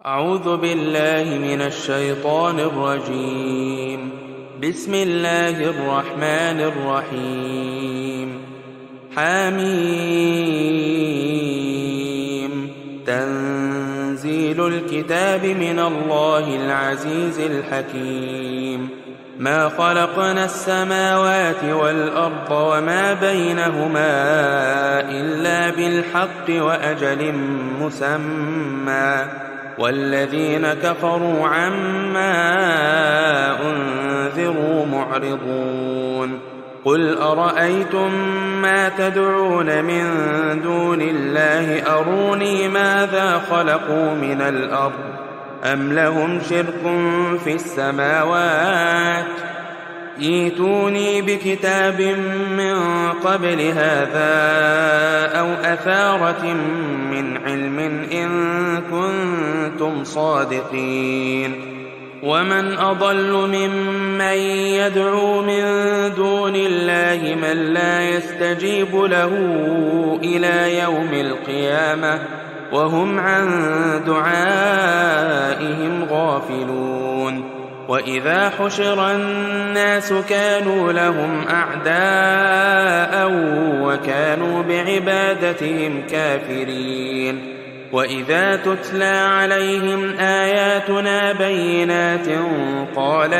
أعوذ بالله من الشيطان الرجيم. بسم الله الرحمن الرحيم. حميم. تنزيل الكتاب من الله العزيز الحكيم. ما خلقنا السماوات والأرض وما بينهما إلا بالحق وأجل مسمى، والذين كفروا عما أنذروا معرضون. قل أرأيتم ما تدعون من دون الله أروني ماذا خلقوا من الأرض أم لهم شرك في السماوات ائتوني بكتاب من قبل هذا أو أثارة من علم إن كنتم صادقين. ومن أضل ممن يدعو من دون الله من لا يستجيب له إلى يوم القيامة وهم عن دعائهم غافلون. وإذا حشر الناس كانوا لهم أعداء وكانوا بعبادتهم كافرين. وإذا تتلى عليهم آياتنا بينات قال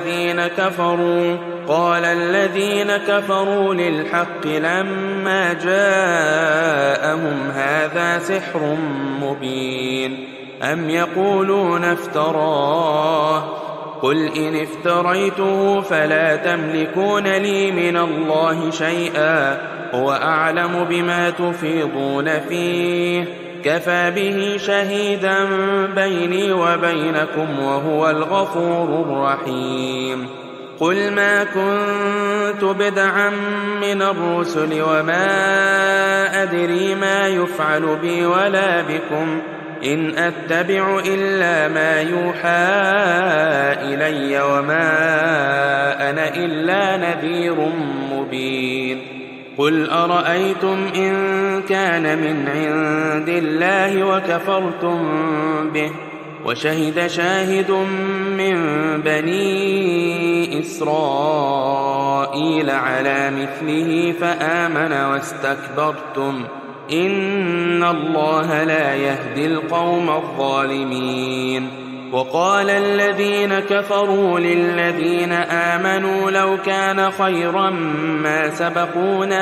الذين كفروا للحق لما جاءهم هذا سحر مبين. أم يقولون افتراه قل إن افتريته فلا تملكون لي من الله شيئا هو أعلم بما تفيضون فيه كفى به شهيدا بيني وبينكم وهو الغفور الرحيم. قل ما كنت بدعا من الرسل وما أدري ما يفعل بي ولا بكم إن أتبع إلا ما يوحى إلي وما أنا إلا نذير مبين. قل أرأيتم إن كان من عند الله وكفرتم به وشهد شاهد من بني إسرائيل على مثله فآمن واستكبرتم إن الله لا يهدي القوم الظالمين. وقال الذين كفروا للذين آمنوا لو كان خيرا ما سبقونا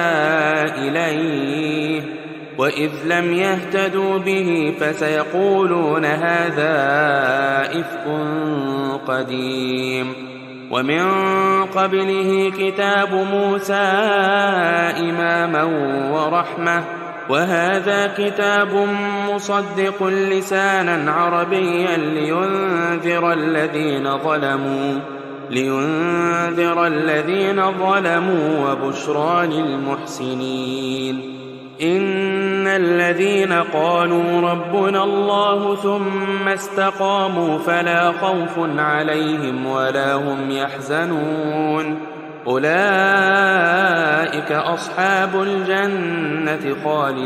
إليه وإذ لم يهتدوا به فسيقولون هذا إفك قديم. ومن قبله كتاب موسى إماما ورحمة وهذا كتاب مصدق لسانا عربيا لينذر الذين ظلموا وبشرى للمحسنين. إن الذين قالوا ربنا الله ثم استقاموا فلا خوف عليهم ولا هم يحزنون أولئك أصحاب الجنة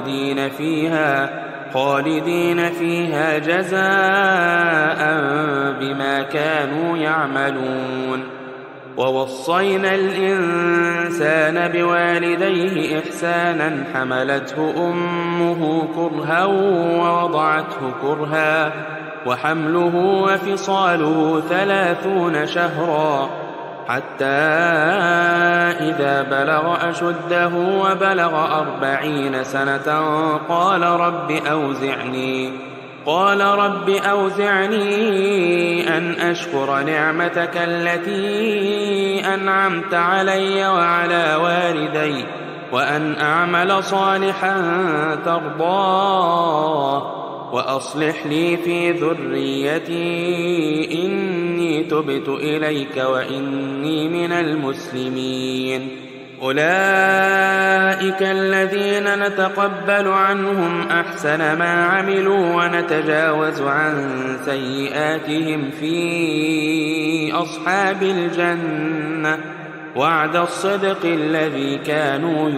خالدين فيها جزاء بما كانوا يعملون. ووصينا الإنسان بوالديه إحسانا حملته أمه كرها ووضعته كرها وحمله وفصاله 30 شهرا حتى إذا بلغ أشده وبلغ 40 سنة قال رب أوزعني أن أشكر نعمتك التي أنعمت علي وعلى والدي وأن أعمل صالحا ترضاه وأصلح لي في ذريتي إني تبت إليك وإني من المسلمين. أولئك الذين نتقبل عنهم أحسن ما عملوا ونتجاوز عن سيئاتهم في أصحاب الجنة وعد الصدق الذي كانوا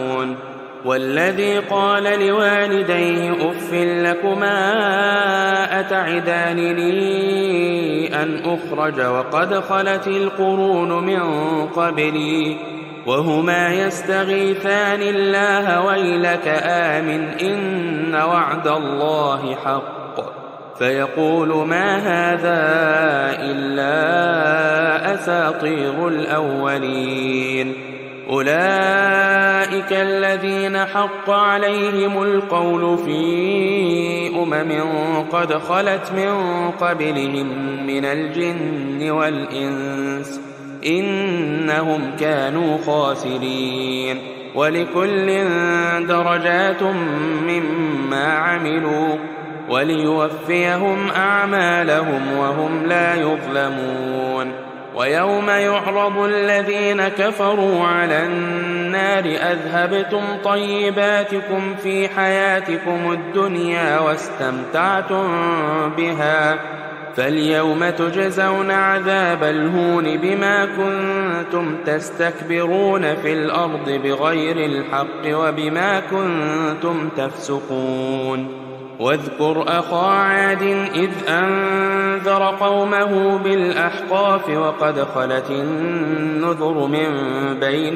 يوعدون. والذي قال لوالديه أف لكما تعدانني أن أخرج وقد خلت القرون من قبلي وهما يستغيثان الله ويلك آمن إن وعد الله حق فيقول ما هذا إلا أساطير الأولين أولئك الذين حق عليهم القول في قد خلت من قبلهم من الجن والإنس إنهم كانوا خاسرين ولكل درجات مما عملوا وليوفيهم أعمالهم وهم لا يظلمون ويوم يعرض الذين كفروا على النار أذهبتم طيباتكم في حياتكم الدنيا واستمتعتم بها فاليوم تجزون عذاب الهون بما كنتم تستكبرون في الأرض بغير الحق وبما كنتم تفسقون واذكر أخا عاد إذ أنذر قومه بالأحقاف وقد خلت النذر من بين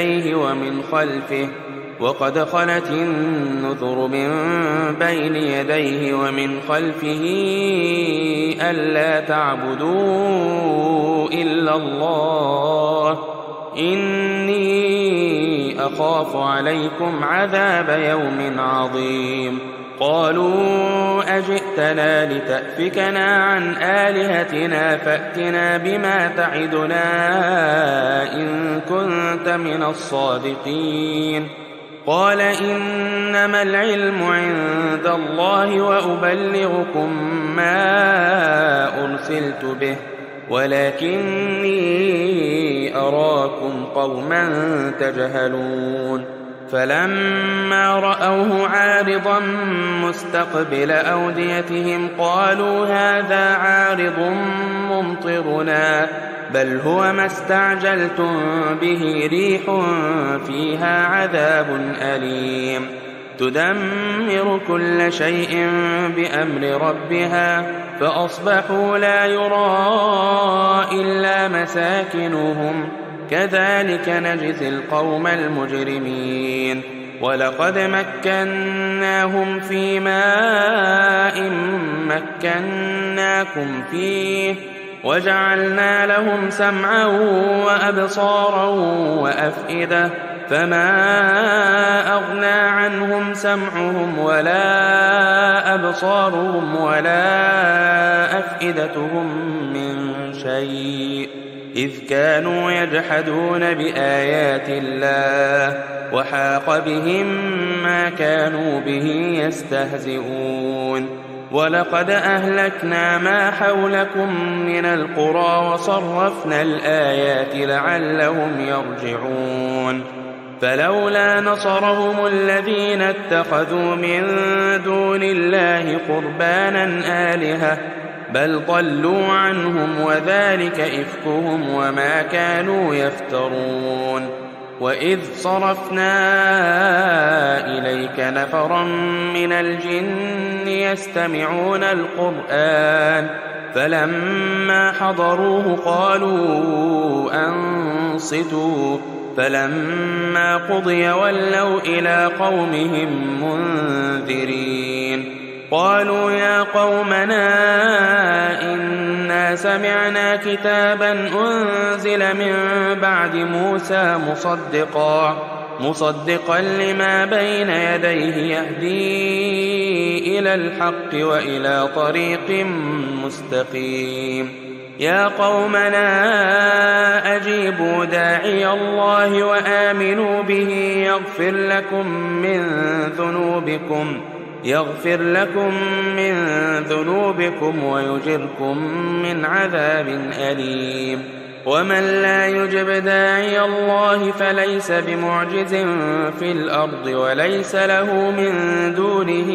يديه ومن خلفه ألا تعبدوا إلا الله إني أخاف عليكم عذاب يوم عظيم قالوا أجئتنا لتأفكنا عن آلهتنا فأتنا بما تعدنا إن كنت من الصادقين قال إنما العلم عند الله وأبلغكم ما أرسلت به ولكني أراكم قوما تجهلون فلما رأوه عارضا مستقبل أوديتهم قالوا هذا عارض ممطرنا بل هو ما استعجلتم به ريح فيها عذاب أليم تدمر كل شيء بأمر ربها فأصبحوا لا يرى إلا مساكنهم كذلك نجزي القوم المجرمين ولقد مكناهم في ماء مكناكم فيه وجعلنا لهم سمعا وأبصارا وأفئدة فما أغنى عنهم سمعهم ولا أبصارهم ولا أفئدتهم من شيء إذ كانوا يجحدون بآيات الله وحاق بهم ما كانوا به يستهزئون ولقد أهلكنا ما حولكم من القرى وصرفنا الآيات لعلهم يرجعون فلولا نصرهم الذين اتخذوا من دون الله قربانا آلهة بل ضلوا عنهم وذلك إفكهم وما كانوا يفترون وإذ صرفنا إليك نفرا من الجن يستمعون القرآن فلما حضروه قالوا أنصتوا فلما قضي ولوا إلى قومهم منذرين قالوا يا قومنا إنا سمعنا كتابا أنزل من بعد موسى مصدقا لما بين يديه يهدي إلى الحق وإلى طريق مستقيم يا قومنا أجيبوا داعي الله وآمنوا به يغفر لكم من ذنوبكم ويجركم من عذاب أليم ومن لا يجب داعي الله فليس بمعجز في الأرض وليس له من دونه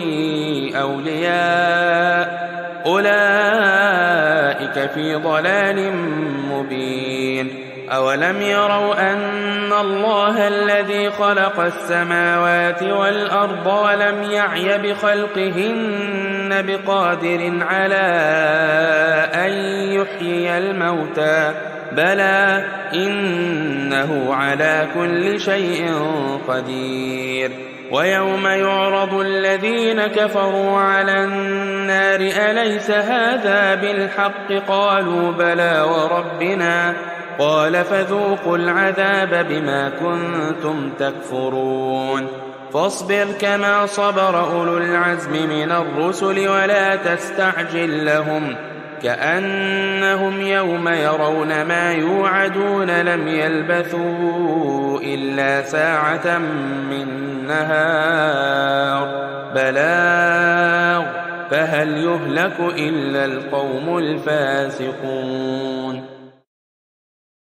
أولياء أولئك في ضلال مبين أولم يروا أن الله الذي خلق السماوات والأرض ولم يعي بخلقهن بقادر على أن يحيي الموتى بلى إنه على كل شيء قدير ويوم يعرض الذين كفروا على النار أليس هذا بالحق قالوا بلى وربنا قال فذوقوا العذاب بما كنتم تكفرون فاصبر كما صبر أولو العزم من الرسل ولا تستعجل لهم كأنهم يوم يرون ما يوعدون لم يلبثوا إلا ساعة من نهار بلاغ فهل يهلك إلا القوم الفاسقون